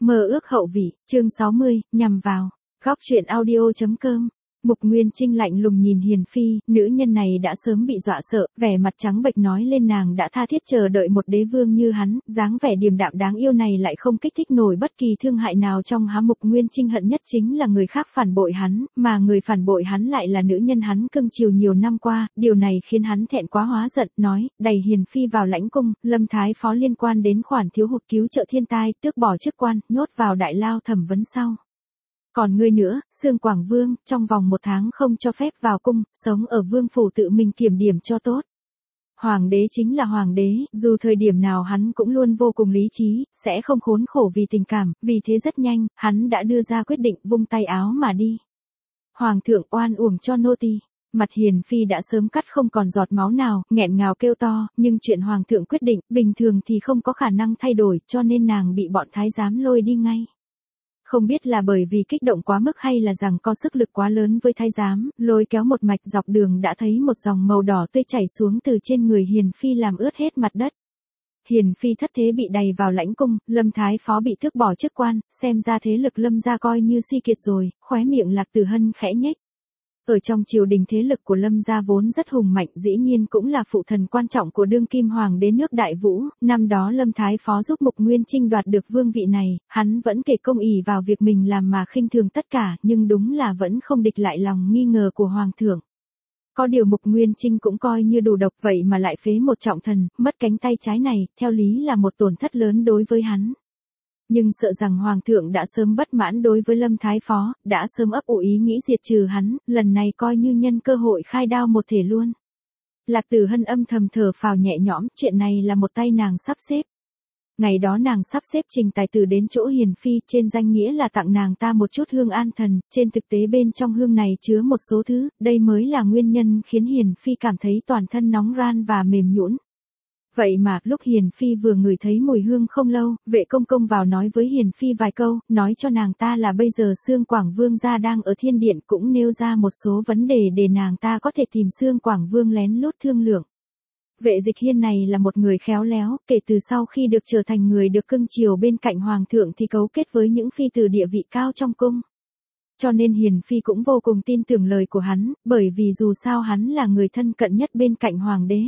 Mơ ước hậu vị, chương 60, nhằm vào. Góc truyện audio.com. Mục Nguyên Trinh lạnh lùng nhìn Hiền Phi, nữ nhân này đã sớm bị dọa sợ, vẻ mặt trắng bệch nói lên nàng đã tha thiết chờ đợi một đế vương như hắn, dáng vẻ điềm đạm đáng yêu này lại không kích thích nổi bất kỳ thương hại nào trong hắn. Mục Nguyên Trinh hận nhất chính là người khác phản bội hắn, mà người phản bội hắn lại là nữ nhân hắn cưng chiều nhiều năm qua, điều này khiến hắn thẹn quá hóa giận, nói, đẩy Hiền Phi vào lãnh cung, Lâm Thái Phó liên quan đến khoản thiếu hụt cứu trợ thiên tai, tước bỏ chức quan, nhốt vào đại lao thẩm vấn sau. Còn ngươi nữa, Sương Quảng Vương, trong vòng 1 tháng không cho phép vào cung, sống ở vương phủ tự mình kiểm điểm cho tốt. Hoàng đế chính là hoàng đế, dù thời điểm nào hắn cũng luôn vô cùng lý trí, sẽ không khốn khổ vì tình cảm, vì thế rất nhanh, hắn đã đưa ra quyết định vung tay áo mà đi. Hoàng thượng oan uổng cho nô tỳ. Mặt Hiền Phi đã sớm cắt không còn giọt máu nào, nghẹn ngào kêu to, nhưng chuyện hoàng thượng quyết định, bình thường thì không có khả năng thay đổi, cho nên nàng bị bọn thái giám lôi đi ngay. Không biết là bởi vì kích động quá mức hay là rằng có sức lực quá lớn với thái giám, lôi kéo một mạch dọc đường đã thấy một dòng màu đỏ tươi chảy xuống từ trên người Hiền Phi làm ướt hết mặt đất. Hiền Phi thất thế bị đày vào lãnh cung, Lâm Thái Phó bị tước bỏ chức quan, xem ra thế lực Lâm gia coi như suy kiệt rồi, khóe miệng Lạc Tử Hân khẽ nhếch. Ở trong triều đình thế lực của Lâm gia vốn rất hùng mạnh, dĩ nhiên cũng là phụ thần quan trọng của đương kim hoàng đế nước Đại Vũ, năm đó Lâm Thái Phó giúp Mục Nguyên Trinh đoạt được vương vị này, hắn vẫn kể công ỷ vào việc mình làm mà khinh thường tất cả, nhưng đúng là vẫn không địch lại lòng nghi ngờ của hoàng thượng. Có điều Mục Nguyên Trinh cũng coi như đủ độc vậy mà lại phế một trọng thần, mất cánh tay trái này, theo lý là một tổn thất lớn đối với hắn. Nhưng sợ rằng Hoàng thượng đã sớm bất mãn đối với Lâm Thái Phó, đã sớm ấp ủ ý nghĩ diệt trừ hắn, lần này coi như nhân cơ hội khai đao một thể luôn. Lạc Tử Hân âm thầm thở phào nhẹ nhõm, chuyện này là một tay nàng sắp xếp. Ngày đó nàng sắp xếp Trình Tài Tử đến chỗ Hiền Phi, trên danh nghĩa là tặng nàng ta một chút hương an thần, trên thực tế bên trong hương này chứa một số thứ, đây mới là nguyên nhân khiến Hiền Phi cảm thấy toàn thân nóng ran và mềm nhũn. Vậy mà, lúc Hiền Phi vừa ngửi thấy mùi hương không lâu, vệ công công vào nói với Hiền Phi vài câu, nói cho nàng ta là bây giờ Sương Quảng Vương gia đang ở thiên điện, cũng nêu ra một số vấn đề để nàng ta có thể tìm Sương Quảng Vương lén lút thương lượng. Vệ Dịch Hiên này là một người khéo léo, kể từ sau khi được trở thành người được cưng chiều bên cạnh hoàng thượng thì cấu kết với những phi tử địa vị cao trong cung. Cho nên Hiền Phi cũng vô cùng tin tưởng lời của hắn, bởi vì dù sao hắn là người thân cận nhất bên cạnh hoàng đế.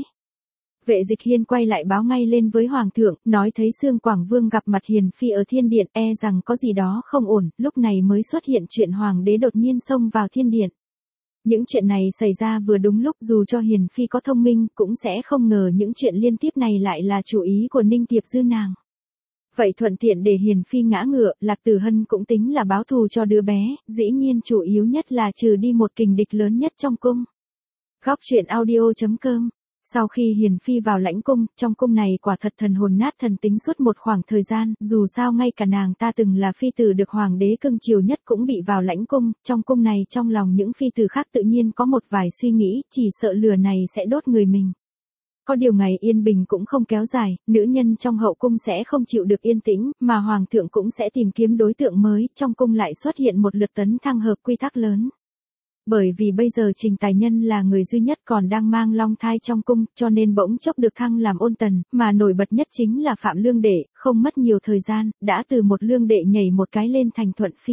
Vệ Dịch Hiên quay lại báo ngay lên với Hoàng thượng, nói thấy Sương Quảng Vương gặp mặt Hiền Phi ở thiên điện, rằng có gì đó không ổn, lúc này mới xuất hiện chuyện Hoàng đế đột nhiên xông vào thiên điện. Những chuyện này xảy ra vừa đúng lúc, dù cho Hiền Phi có thông minh, cũng sẽ không ngờ những chuyện liên tiếp này lại là chủ ý của Ninh Tiệp Dư nàng. Vậy thuận tiện để Hiền Phi ngã ngựa, Lạc Tử Hân cũng tính là báo thù cho đứa bé, dĩ nhiên chủ yếu nhất là trừ đi một kình địch lớn nhất trong cung. Góc truyện audio.com. Sau khi Hiền Phi vào lãnh cung, trong cung này quả thật thần hồn nát thần tính suốt một khoảng thời gian, dù sao ngay cả nàng ta từng là phi tử được hoàng đế cưng chiều nhất cũng bị vào lãnh cung, trong cung này trong lòng những phi tử khác tự nhiên có một vài suy nghĩ, chỉ sợ lửa này sẽ đốt người mình. Có điều ngày yên bình cũng không kéo dài, nữ nhân trong hậu cung sẽ không chịu được yên tĩnh, mà hoàng thượng cũng sẽ tìm kiếm đối tượng mới, trong cung lại xuất hiện một lượt tấn thăng hợp quy tắc lớn. Bởi vì bây giờ Trình Tài Nhân là người duy nhất còn đang mang long thai trong cung, cho nên bỗng chốc được thăng làm ôn tần, mà nổi bật nhất chính là Phạm Lương Đệ, không mất nhiều thời gian, đã từ một Lương Đệ nhảy một cái lên thành Thuận Phi.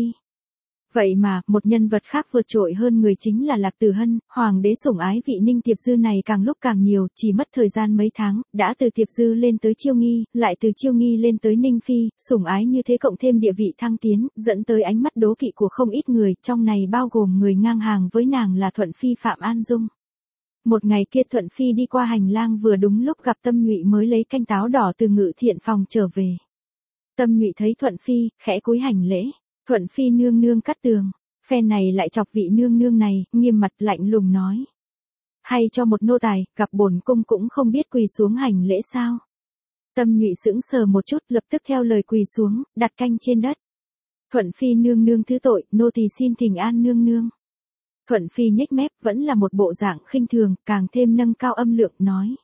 Vậy mà, một nhân vật khác vượt trội hơn người chính là Lạc Tử Hân, hoàng đế sủng ái vị Ninh Tiệp Dư này càng lúc càng nhiều, chỉ mất thời gian mấy tháng, đã từ Tiệp Dư lên tới Chiêu Nghi, lại từ Chiêu Nghi lên tới Ninh Phi, sủng ái như thế cộng thêm địa vị thăng tiến, dẫn tới ánh mắt đố kỵ của không ít người, trong này bao gồm người ngang hàng với nàng là Thuận Phi Phạm An Dung. Một ngày kia Thuận Phi đi qua hành lang vừa đúng lúc gặp Tâm Nhụy mới lấy canh táo đỏ từ Ngự Thiện phòng trở về. Tâm Nhụy thấy Thuận Phi, khẽ cúi hành lễ. Thuận Phi nương nương cắt tường, phe này lại chọc vị nương nương này, nghiêm mặt lạnh lùng nói. Hay cho một nô tài, gặp bổn cung cũng không biết quỳ xuống hành lễ sao. Tâm Nhụy sững sờ một chút, lập tức theo lời quỳ xuống, đặt canh trên đất. Thuận Phi nương nương thứ tội, nô tỳ xin thỉnh an nương nương. Thuận Phi nhếch mép, vẫn là một bộ dạng khinh thường, càng thêm nâng cao âm lượng, nói.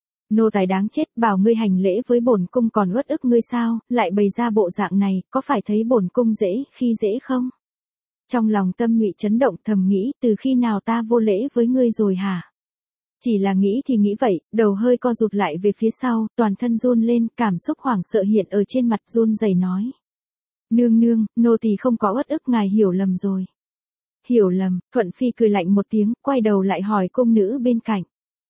Nô tài đáng chết, bảo ngươi hành lễ với bổn cung còn uất ức ngươi sao, lại bày ra bộ dạng này, có phải thấy bổn cung khi dễ không? Trong lòng Tâm Nhụy chấn động, thầm nghĩ, từ khi nào ta vô lễ với ngươi rồi hả? Chỉ là nghĩ thì nghĩ vậy, đầu hơi co rụt lại về phía sau, toàn thân run lên, cảm xúc hoảng sợ hiện ở trên mặt, run rẩy nói. Nương nương, nô tỳ không có uất ức, ngài hiểu lầm rồi. Hiểu lầm, Thuận Phi cười lạnh một tiếng, quay đầu lại hỏi cung nữ bên cạnh.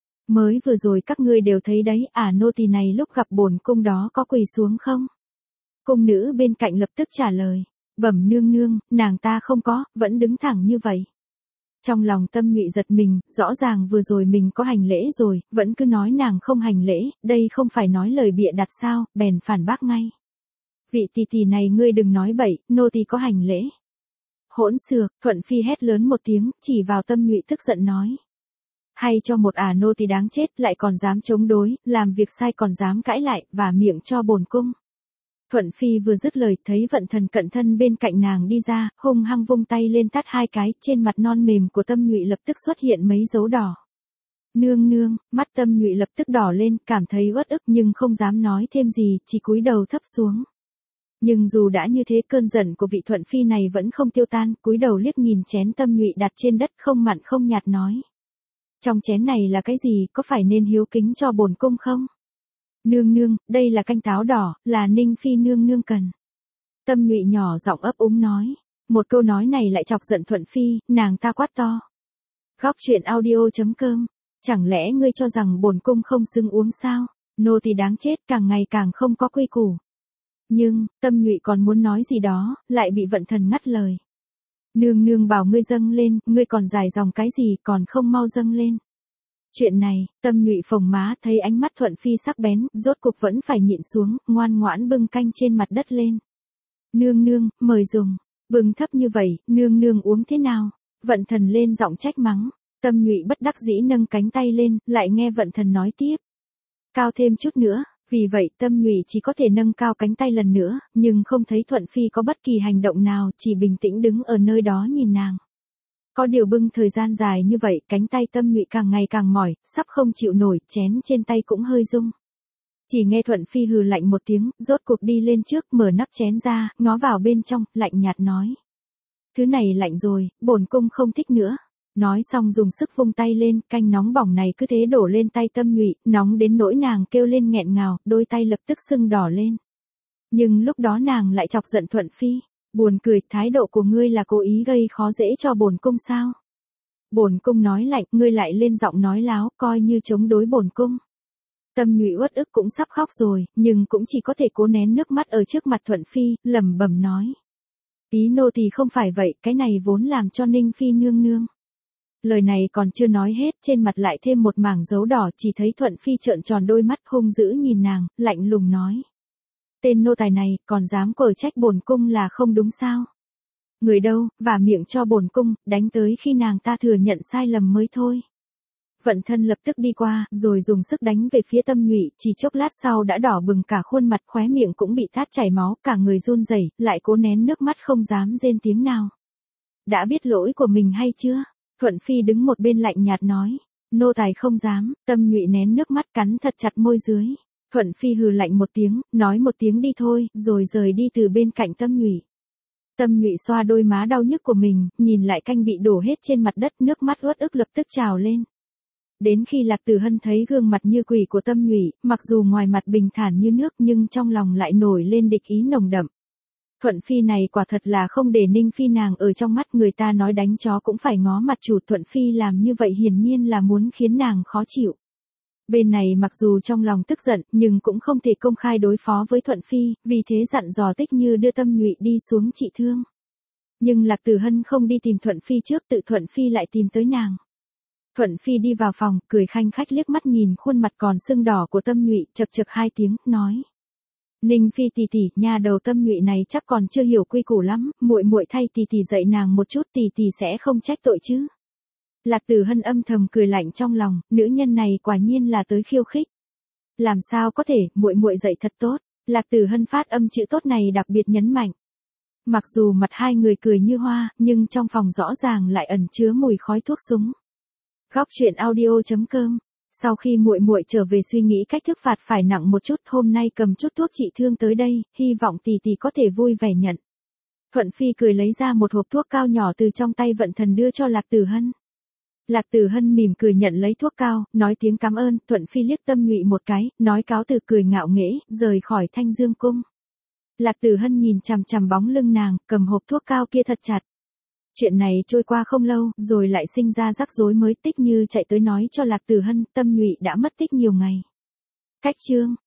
Mới vừa rồi các ngươi đều thấy đấy, nô tỳ này lúc gặp bổn cung đó có quỳ xuống không? Cung nữ bên cạnh lập tức trả lời. Bẩm nương nương, nàng ta không có, vẫn đứng thẳng như vậy. Trong lòng Tâm Nhụy giật mình, rõ ràng vừa rồi mình có hành lễ rồi, vẫn cứ nói nàng không hành lễ, đây không phải nói lời bịa đặt sao, bèn phản bác ngay. Vị tỷ tỷ này ngươi đừng nói bậy, nô tỳ có hành lễ. Hỗn xược, Thuận Phi hét lớn một tiếng, chỉ vào Tâm Nhụy tức giận nói. Hay cho một nô tỳ đáng chết, lại còn dám chống đối, làm việc sai còn dám cãi lại, và miệng cho bổn cung. Thuận Phi vừa dứt lời, thấy Vận Thần cận thân bên cạnh nàng đi ra, hung hăng vung tay lên tát hai cái, trên mặt non mềm của Tâm Nhụy lập tức xuất hiện mấy dấu đỏ. Nương nương, mắt Tâm Nhụy lập tức đỏ lên, cảm thấy uất ức nhưng không dám nói thêm gì, chỉ cúi đầu thấp xuống. Nhưng dù đã như thế, cơn giận của vị Thuận Phi này vẫn không tiêu tan, cúi đầu liếc nhìn chén Tâm Nhụy đặt trên đất, không mặn không nhạt nói. Trong chén này là cái gì, có phải nên hiếu kính cho bổn cung không? Nương nương, đây là canh táo đỏ, là Ninh Phi nương nương cần. Tâm Nhụy nhỏ giọng ấp úng nói. Một câu nói này lại chọc giận Thuận Phi, nàng ta quát to. Góc truyện audio.com. Chẳng lẽ ngươi cho rằng bổn cung không xứng uống sao? Nô tỳ đáng chết, càng ngày càng không có quy củ. Nhưng, Tâm Nhụy còn muốn nói gì đó, lại bị Vận Thần ngắt lời. Nương nương bảo ngươi dâng lên, ngươi còn dài dòng cái gì, còn không mau dâng lên. Chuyện này, Tâm Nhụy phồng má, thấy ánh mắt Thuận Phi sắc bén, rốt cục vẫn phải nhịn xuống, ngoan ngoãn bưng canh trên mặt đất lên. Nương nương, mời dùng. Bưng thấp như vậy, nương nương uống thế nào? Vận Thần lên giọng trách mắng. Tâm Nhụy bất đắc dĩ nâng cánh tay lên, lại nghe Vận Thần nói tiếp. Cao thêm chút nữa. Vì vậy Tâm Nhụy chỉ có thể nâng cao cánh tay lần nữa, nhưng không thấy Thuận Phi có bất kỳ hành động nào, chỉ bình tĩnh đứng ở nơi đó nhìn nàng. Có điều bưng thời gian dài như vậy, cánh tay Tâm Nhụy càng ngày càng mỏi, sắp không chịu nổi, chén trên tay cũng hơi rung. Chỉ nghe Thuận Phi hừ lạnh một tiếng, rốt cuộc đi lên trước, mở nắp chén ra, ngó vào bên trong, lạnh nhạt nói. Thứ này lạnh rồi, bổn cung không thích nữa. Nói xong dùng sức vung tay lên, canh nóng bỏng này cứ thế đổ lên tay Tâm Nhụy, nóng đến nỗi nàng kêu lên nghẹn ngào, đôi tay lập tức sưng đỏ lên. Nhưng lúc đó nàng lại chọc giận Thuận Phi. Buồn cười, thái độ của ngươi là cố ý gây khó dễ cho bổn cung sao? Bổn cung nói lạnh, ngươi lại lên giọng nói láo, coi như chống đối bổn cung. Tâm Nhụy uất ức cũng sắp khóc rồi, nhưng cũng chỉ có thể cố nén nước mắt ở trước mặt Thuận Phi, lẩm bẩm nói. Ý nô tỳ không phải vậy, cái này vốn làm cho Ninh Phi nương nương. Lời này còn chưa nói hết, trên mặt lại thêm một mảng dấu đỏ, chỉ thấy Thuận Phi trợn tròn đôi mắt hung dữ nhìn nàng, lạnh lùng nói. Tên nô tài này, còn dám quở trách bổn cung là không đúng sao? Người đâu, và miệng cho bổn cung, đánh tới khi nàng ta thừa nhận sai lầm mới thôi. Vận Thân lập tức đi qua, rồi dùng sức đánh về phía Tâm Nhụy, chỉ chốc lát sau đã đỏ bừng cả khuôn mặt, khóe miệng cũng bị tát chảy máu, cả người run rẩy, lại cố nén nước mắt không dám rên tiếng nào. Đã biết lỗi của mình hay chưa? Thuận Phi đứng một bên lạnh nhạt nói. Nô tài không dám. Tâm Nhụy nén nước mắt cắn thật chặt môi dưới. Thuận Phi hừ lạnh một tiếng, nói một tiếng đi thôi, rồi rời đi từ bên cạnh Tâm Nhụy. Tâm Nhụy xoa đôi má đau nhức của mình, nhìn lại canh bị đổ hết trên mặt đất, nước mắt uất ức lập tức trào lên. Đến khi Lạc Tử Hân thấy gương mặt như quỷ của Tâm Nhụy, mặc dù ngoài mặt bình thản như nước nhưng trong lòng lại nổi lên địch ý nồng đậm. Thuận Phi này quả thật là không để Ninh Phi nàng ở trong mắt, người ta nói đánh chó cũng phải ngó mặt chủ, Thuận Phi làm như vậy hiển nhiên là muốn khiến nàng khó chịu. Bên này mặc dù trong lòng tức giận, nhưng cũng không thể công khai đối phó với Thuận Phi, vì thế dặn dò Tích Như đưa Tâm Nhụy đi xuống trị thương. Nhưng Lạc Tử Hân không đi tìm Thuận Phi trước, tự Thuận Phi lại tìm tới nàng. Thuận Phi đi vào phòng, cười khanh khách liếc mắt nhìn khuôn mặt còn sưng đỏ của Tâm Nhụy, chậc chậc hai tiếng, nói. Ninh Phi tỷ tỷ, nhà đầu Tâm Nhụy này chắc còn chưa hiểu quy củ lắm, muội muội thay tỷ tỷ dạy nàng một chút, tỷ tỷ sẽ không trách tội chứ. Lạc Tử Hân âm thầm cười lạnh trong lòng, nữ nhân này quả nhiên là tới khiêu khích. Làm sao có thể, muội muội dạy thật tốt. Lạc Tử Hân phát âm chữ tốt này đặc biệt nhấn mạnh. Mặc dù mặt hai người cười như hoa, nhưng trong phòng rõ ràng lại ẩn chứa mùi khói thuốc súng. Góc truyện audio.com. Sau khi muội muội trở về suy nghĩ cách thức phạt phải nặng một chút, hôm nay cầm chút thuốc trị thương tới đây, hy vọng tỷ tỷ có thể vui vẻ nhận. Thuận Phi cười lấy ra một hộp thuốc cao nhỏ từ trong tay Vận Thần đưa cho Lạc Tử Hân. Lạc Tử Hân mỉm cười nhận lấy thuốc cao, nói tiếng cảm ơn, Thuận Phi liếc Tâm Nhụy một cái, nói cáo từ cười ngạo nghễ, rời khỏi Thanh Dương cung. Lạc Tử Hân nhìn chằm chằm bóng lưng nàng, cầm hộp thuốc cao kia thật chặt. Chuyện này trôi qua không lâu, rồi lại sinh ra rắc rối mới. Tích Như chạy tới nói cho Lạc Tử Hân, Tâm Nhụy đã mất tích nhiều ngày. Cách chương